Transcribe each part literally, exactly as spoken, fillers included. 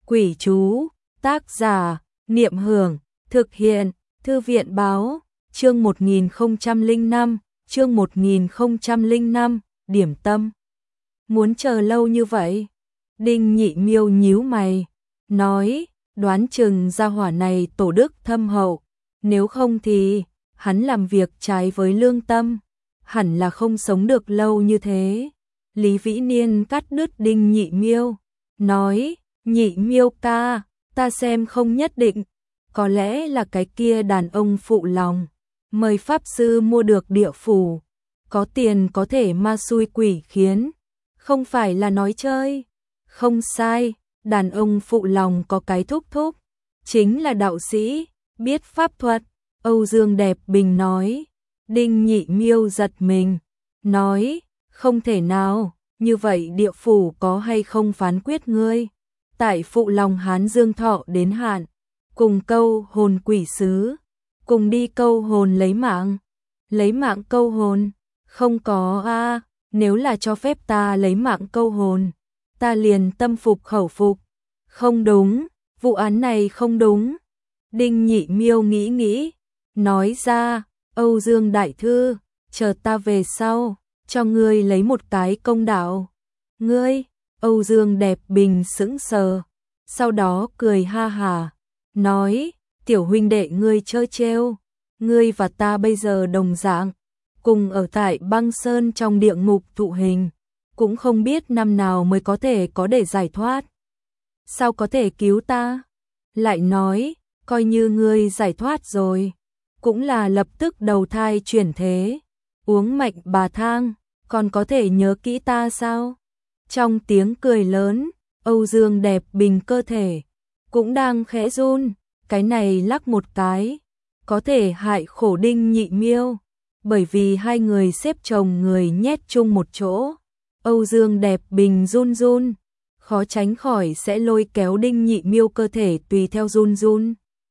Quỷ chú, tác giả, Niệm Hưởng, thực hiện, Thư viện Báo, chương một nghìn không trăm lẻ năm, chương một nghìn không trăm lẻ năm, điểm tâm. Muốn chờ lâu như vậy? Đinh Nhị Miêu nhíu mày, nói, đoán chừng gia hỏa này tổ đức thâm hậu, nếu không thì hắn làm việc trái với lương tâm, hẳn là không sống được lâu như thế. Lý Vĩ Niên cắt đứt Đinh Nhị Miêu, nói, Nhị Miêu ca, ta xem không nhất định, có lẽ là cái kia đàn ông phụ lòng, mời pháp sư mua được địa phủ, có tiền có thể ma xui quỷ khiến, không phải là nói chơi. Không sai, đàn ông phụ lòng có cái thúc thúc, chính là đạo sĩ, biết pháp thuật. Âu Dương Đẹp Bình nói. Đinh Nhị Miêu giật mình, nói, không thể nào, như vậy địa phủ có hay không phán quyết ngươi? Tại phụ lòng Hán Dương thọ đến hạn, cùng câu hồn quỷ sứ, cùng đi câu hồn lấy mạng. Lấy mạng câu hồn? Không có a, à, nếu là cho phép ta lấy mạng câu hồn, ta liền tâm phục khẩu phục. Không đúng, vụ án này không đúng. Đinh Nhị Miêu nghĩ nghĩ, nói ra, Âu Dương đại thư, chờ ta về sau, cho ngươi lấy một cái công đạo. Ngươi? Âu Dương Đẹp Bình sững sờ, sau đó cười ha hà, nói, tiểu huynh đệ ngươi chơi trêu, ngươi và ta bây giờ đồng dạng, cùng ở tại băng sơn trong địa ngục thụ hình, cũng không biết năm nào mới có thể có để giải thoát. Sao có thể cứu ta? Lại nói, coi như ngươi giải thoát rồi, cũng là lập tức đầu thai chuyển thế, uống mạnh bà thang, còn có thể nhớ kỹ ta sao? Trong tiếng cười lớn, Âu Dương Đẹp Bình cơ thể cũng đang khẽ run, cái này lắc một cái, có thể hại khổ Đinh Nhị Miêu, bởi vì hai người xếp chồng người nhét chung một chỗ. Âu Dương Đẹp Bình run run, khó tránh khỏi sẽ lôi kéo Đinh Nhị Miêu cơ thể tùy theo run run.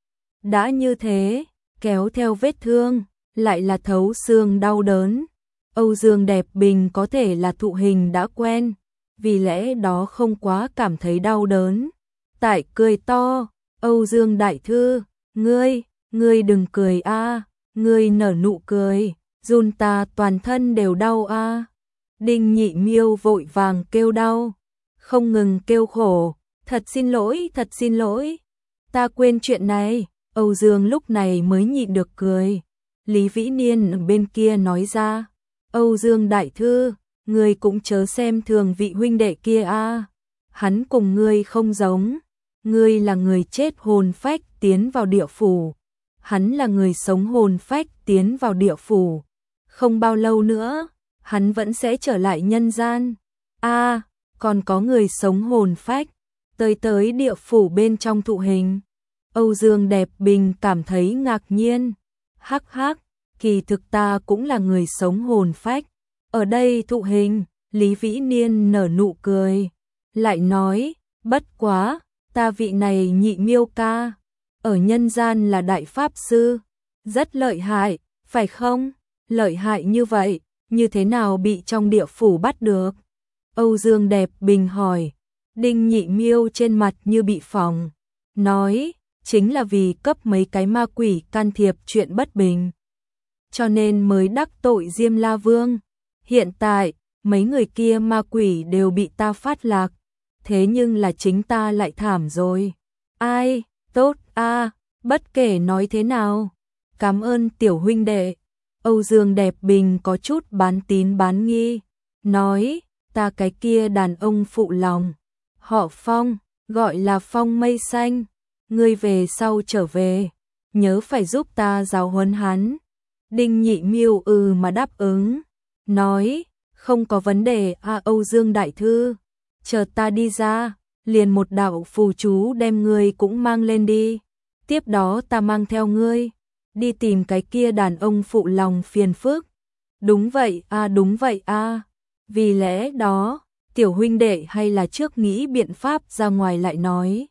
Đã như thế, kéo theo vết thương, lại là thấu xương đau đớn. Âu Dương Đẹp Bình có thể là thụ hình đã quen, vì lẽ đó không quá cảm thấy đau đớn. Tại cười to, Âu Dương đại thư, ngươi, ngươi đừng cười a, ngươi nở nụ cười, run ta toàn thân đều đau a. Đinh Nhị Miêu vội vàng kêu đau, không ngừng kêu khổ, thật xin lỗi, thật xin lỗi, ta quên chuyện này. Âu Dương lúc này mới nhịn được cười. Lý Vĩ Niên ở bên kia nói ra, Âu Dương đại thư, ngươi cũng chớ xem thường vị huynh đệ kia a, hắn cùng ngươi không giống, ngươi là người chết hồn phách tiến vào địa phủ, hắn là người sống hồn phách tiến vào địa phủ, không bao lâu nữa, hắn vẫn sẽ trở lại nhân gian. A, à, còn có người sống hồn phách tới tới địa phủ bên trong thụ hình. Âu Dương Đẹp Bình cảm thấy ngạc nhiên, hắc hắc, kỳ thực ta cũng là người sống hồn phách, ở đây thụ hình. Lý Vĩ Niên nở nụ cười, lại nói, bất quá, ta vị này Nhị Miêu ca, ở nhân gian là đại pháp sư, rất lợi hại, phải không? Lợi hại như vậy, như thế nào bị trong địa phủ bắt được? Âu Dương Đẹp Bình hỏi. Đinh Nhị Miêu trên mặt như bị phỏng, nói, chính là vì cấp mấy cái ma quỷ can thiệp chuyện bất bình, cho nên mới đắc tội Diêm La Vương. Hiện tại, mấy người kia ma quỷ đều bị ta phát lạc, thế nhưng là chính ta lại thảm rồi. Ai, tốt a, à, bất kể nói thế nào, cảm ơn tiểu huynh đệ. Âu Dương Đẹp Bình có chút bán tín bán nghi, nói, ta cái kia đàn ông phụ lòng, họ Phong, gọi là Phong Mây Xanh, ngươi về sau trở về, nhớ phải giúp ta giáo huấn hắn. Đinh Nhị Miêu ừ mà đáp ứng, nói, không có vấn đề a. À, Âu Dương đại thư, chờ ta đi ra, liền một đạo phù chú đem ngươi cũng mang lên đi, tiếp đó ta mang theo ngươi đi tìm cái kia đàn ông phụ lòng phiền phức. Đúng vậy a, à, đúng vậy a. À. Vì lẽ đó, tiểu huynh đệ hay là trước nghĩ biện pháp ra ngoài lại nói.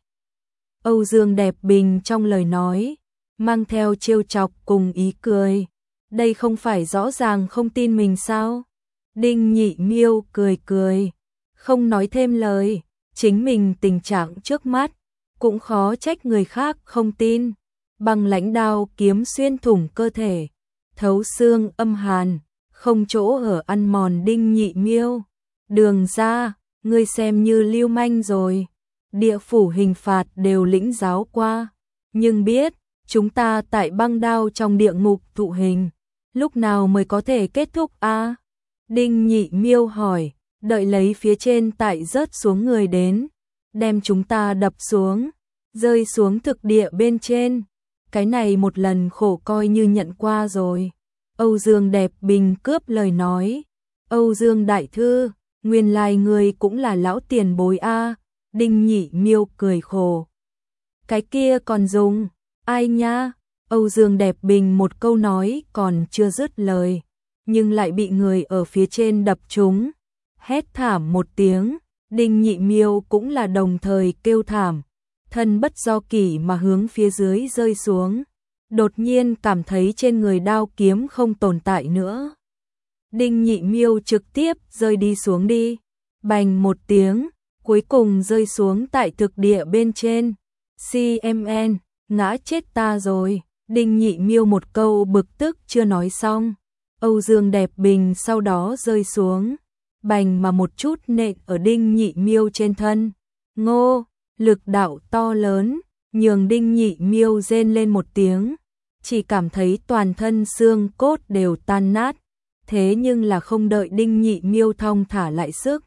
Âu Dương Đẹp Bình trong lời nói mang theo trêu chọc cùng ý cười, đây không phải rõ ràng không tin mình sao? Đinh Nhị Miêu cười cười, không nói thêm lời, chính mình tình trạng trước mắt, cũng khó trách người khác không tin. Băng lãnh đao kiếm xuyên thủng cơ thể, thấu xương âm hàn, không chỗ ở ăn mòn Đinh Nhị Miêu. Đường ra, ngươi xem như lưu manh rồi. Địa phủ hình phạt đều lĩnh giáo qua, nhưng biết chúng ta tại băng đao trong địa ngục thụ hình, lúc nào mới có thể kết thúc a? À? Đinh Nhị Miêu hỏi, đợi lấy phía trên tại rớt xuống người đến, đem chúng ta đập xuống, rơi xuống thực địa bên trên. Cái này một lần khổ coi như nhận qua rồi. Âu Dương Đẹp Bình cướp lời nói. Âu Dương đại thư, nguyên lai người cũng là lão tiền bối a. À? Đinh Nhị Miêu cười khổ. Cái kia còn dùng, ai nha? Âu Dương Đẹp Bình một câu nói còn chưa dứt lời, nhưng lại bị người ở phía trên đập trúng. Hét thảm một tiếng, Đinh Nhị Miêu cũng là đồng thời kêu thảm, thân bất do kỷ mà hướng phía dưới rơi xuống. Đột nhiên cảm thấy trên người đao kiếm không tồn tại nữa. Đinh Nhị Miêu trực tiếp rơi đi xuống đi, bành một tiếng, cuối cùng rơi xuống tại thực địa bên trên. xê em en, ngã chết ta rồi. Đinh Nhị Miêu một câu bực tức chưa nói xong, Âu Dương Đẹp Bình sau đó rơi xuống, bành mà một chút nện ở Đinh Nhị Miêu trên thân. Ngô, lực đạo to lớn, nhường Đinh Nhị Miêu rên lên một tiếng, chỉ cảm thấy toàn thân xương cốt đều tan nát, thế nhưng là không đợi Đinh Nhị Miêu thong thả lại sức.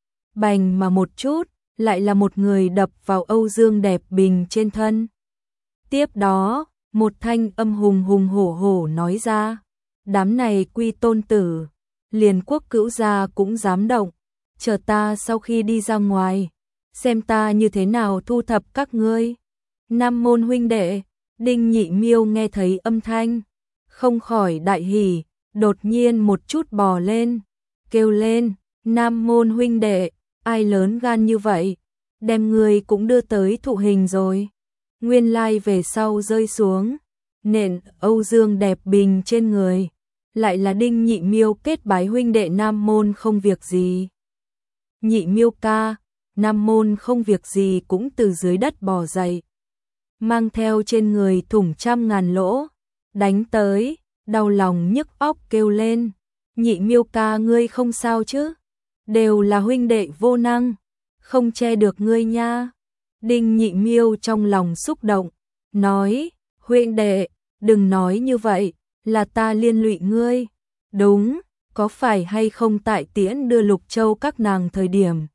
Bành mà một chút, lại là một người đập vào Âu Dương Đẹp Bình trên thân. Tiếp đó, một thanh âm hùng hùng hổ hổ nói ra, đám này quy tôn tử, liền Quốc Cữu gia cũng dám động, chờ ta sau khi đi ra ngoài, xem ta như thế nào thu thập các ngươi. Nam môn huynh đệ. Đinh Nhị Miêu nghe thấy âm thanh, không khỏi đại hỉ, đột nhiên một chút bò lên, kêu lên, Nam môn huynh đệ, ai lớn gan như vậy, đem người cũng đưa tới thụ hình rồi. Nguyên lai về sau rơi xuống, nện Âu Dương Đẹp Bình trên người, lại là Đinh Nhị Miêu kết bái huynh đệ Nam môn không việc gì. Nhị Miêu ca, Nam môn không việc gì cũng từ dưới đất bò dậy, mang theo trên người thủng trăm ngàn lỗ, đánh tới, đau lòng nhức óc kêu lên, Nhị Miêu ca ngươi không sao chứ? Đều là huynh đệ vô năng, không che được ngươi nha. Đinh Nhị Miêu trong lòng xúc động, nói, huynh đệ, đừng nói như vậy, là ta liên lụy ngươi. Đúng, có phải hay không tại tiễn đưa Lục Châu các nàng thời điểm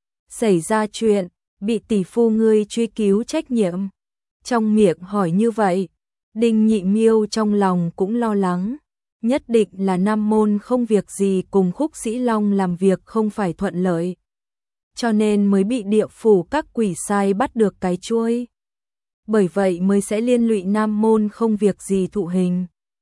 xảy ra chuyện, bị tỷ phu ngươi truy cứu trách nhiệm? Trong miệng hỏi như vậy, Đinh Nhị Miêu trong lòng cũng lo lắng, nhất định là Nam môn không việc gì cùng Khúc Sĩ Long làm việc không phải thuận lợi, cho nên mới bị địa phủ các quỷ sai bắt được cái chuôi. Bởi vậy mới sẽ liên lụy Nam môn không việc gì thụ hình.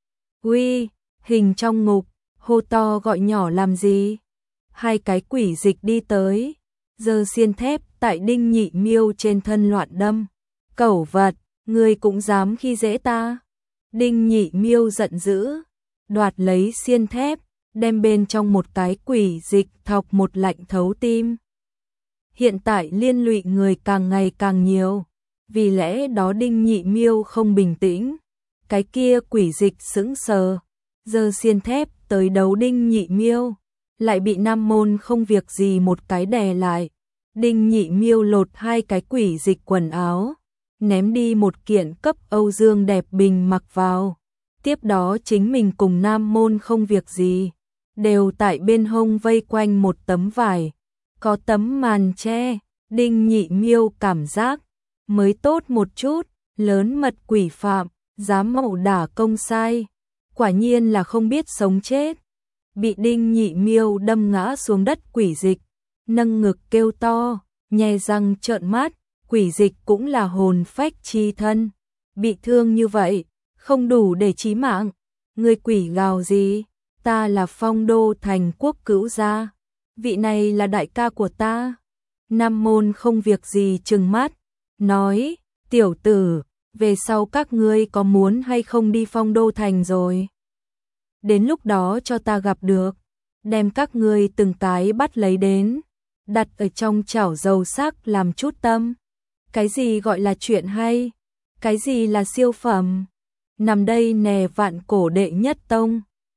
Uy, hình trong ngục, hô to gọi nhỏ làm gì? Hai cái quỷ dịch đi tới, giơ xiên thép tại Đinh Nhị Miêu trên thân loạn đâm. Cẩu vật, ngươi cũng dám khi dễ ta? Đinh Nhị Miêu giận dữ, đoạt lấy xiên thép, đem bên trong một cái quỷ dịch thọc một lạnh thấu tim. Hiện tại liên lụy người càng ngày càng nhiều, vì lẽ đó Đinh Nhị Miêu không bình tĩnh. Cái kia quỷ dịch sững sờ, giơ xiên thép tới đấu Đinh Nhị Miêu, lại bị Nam môn không việc gì một cái đè lại. Đinh Nhị Miêu lột hai cái quỷ dịch quần áo, ném đi một kiện cấp Âu Dương Đẹp Bình mặc vào. Tiếp đó chính mình cùng Nam môn không việc gì, đều tại bên hông vây quanh một tấm vải, có tấm màn che. Đinh Nhị Miêu cảm giác mới tốt một chút, lớn mật quỷ phạm, dám ẩu đả công sai, quả nhiên là không biết sống chết. Bị Đinh Nhị Miêu đâm ngã xuống đất quỷ dịch, nâng ngực kêu to, nhe răng trợn mắt, quỷ dịch cũng là hồn phách chi thân, bị thương như vậy, không đủ để chí mạng. Người quỷ gào gì? Ta là Phong Đô Thành Quốc Cữu gia, vị này là đại ca của ta. Nam môn không việc gì trừng mắt, nói, tiểu tử, về sau các ngươi có muốn hay không đi Phong Đô Thành rồi? Đến lúc đó cho ta gặp được, đem các ngươi từng cái bắt lấy đến, đặt ở trong chảo dầu sắc làm chút tâm. Cái gì gọi là chuyện hay? Cái gì là siêu phẩm? Nằm đây nè vạn cổ đệ nhất tông.